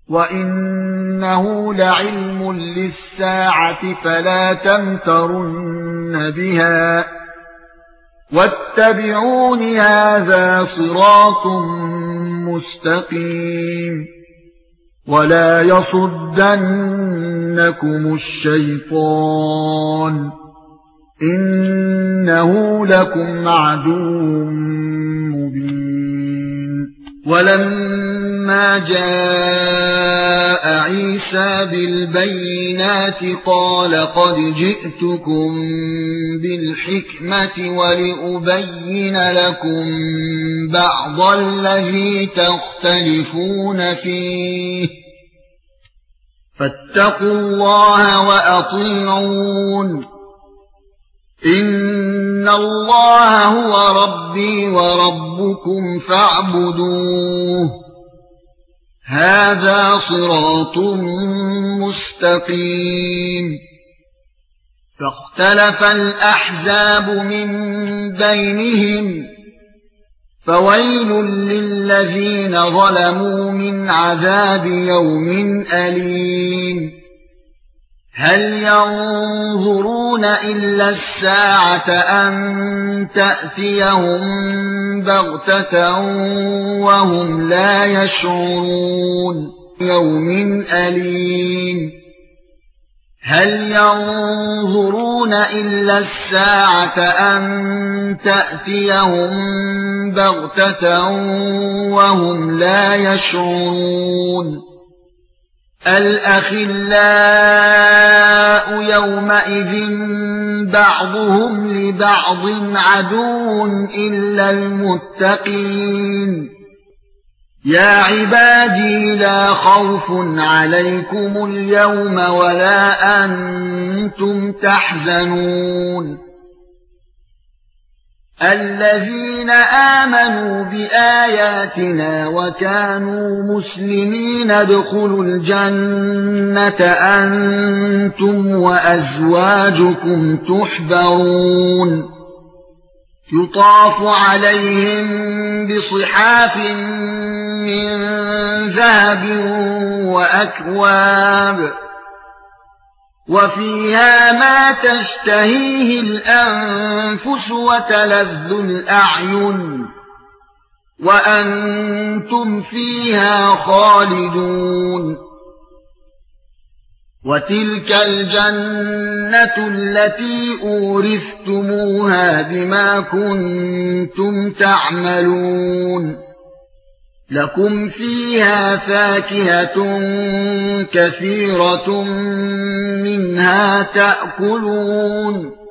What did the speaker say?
وَإِنَّهُ لَعِلْمٌ لِلسَّاعَةِ فَلَا تَمْتَرُنَّ بِهَا وَاتَّبِعُونِ هَذَا صِرَاطٌ مُسْتَقِيمٌ وَلَا يَصُدَّنَّكُمُ الشَّيْطَانُ إِنَّهُ لَكُمْ عَدُوٌّ مُبِينٌ وَلَمَّا جَاءَ عِيسَى بِالْبَيِّنَاتِ قَالَ قَدْ جِئْتُكُمْ بِالْحِكْمَةِ وَلِأُبَيِّنَ لَكُمْ بَعْضَ الَّذِي تَخْتَلِفُونَ فِيهِ فَاتَّقُوا اللَّهَ وَأَطِيعُونِ إِنَّ اللَّهَ هُوَ رَبِّي وَرَبُّكُمْ فَاعْبُدُوهُ هَذَا صِرَاطٌ مُسْتَقِيمٌ فَاخْتَلَفَ الْأَحْزَابُ مِنْ بَيْنِهِمْ فَوَيْلٌ لِلَّذِينَ ظَلَمُوا مِنْ عَذَابِ يَوْمٍ أَلِيمٍ هَلْ يَنظُرُونَ إِلَّا السَّاعَةَ أَن تَأْتِيَهُم بَغْتَةً وَهُمْ لَا يَشْعُرُونَ يَوْمٍ أَلِيمٍ هَلْ يَنظُرُونَ إِلَّا السَّاعَةَ أَن تَأْتِيَهُم بَغْتَةً وَهُمْ لَا يَشْعُرُونَ الْأَخِلَّاءُ يَوْمَئِذٍ بَعْضُهُمْ لِبَعْضٍ عَدُوٌّ إِلَّا الْمُتَّقِينَ يَا عِبَادِي لَا خَوْفٌ عَلَيْكُمُ الْيَوْمَ وَلَا أَنْتُمْ تَحْزَنُونَ الَّذِينَ آمَنُوا بِآيَاتِنَا وَكَانُوا مُسْلِمِينَ ادْخُلُوا الْجَنَّةَ أَنْتُمْ وَأَزْوَاجُكُمْ تُحْبَرُونَ يُطَافُ عَلَيْهِمْ بِصِحَافٍ مِّن ذَهَبٍ وَأَكْوَابٍ وَفِيهَا مَا تَشْتَهِيهِ الْأَنفُسُ وَتَلَذُّ الْأَعْيُنُ وَأَنْتُمْ فِيهَا خَالِدُونَ وَتِلْكَ الْجَنَّةُ الَّتِي أُورِثْتُمُوهَا بِمَا كُنتُمْ تَعْمَلُونَ لَكُمْ فِيهَا فَاكِهَةٌ كَثِيرَةٌ مِنْهَا تَأْكُلُونَ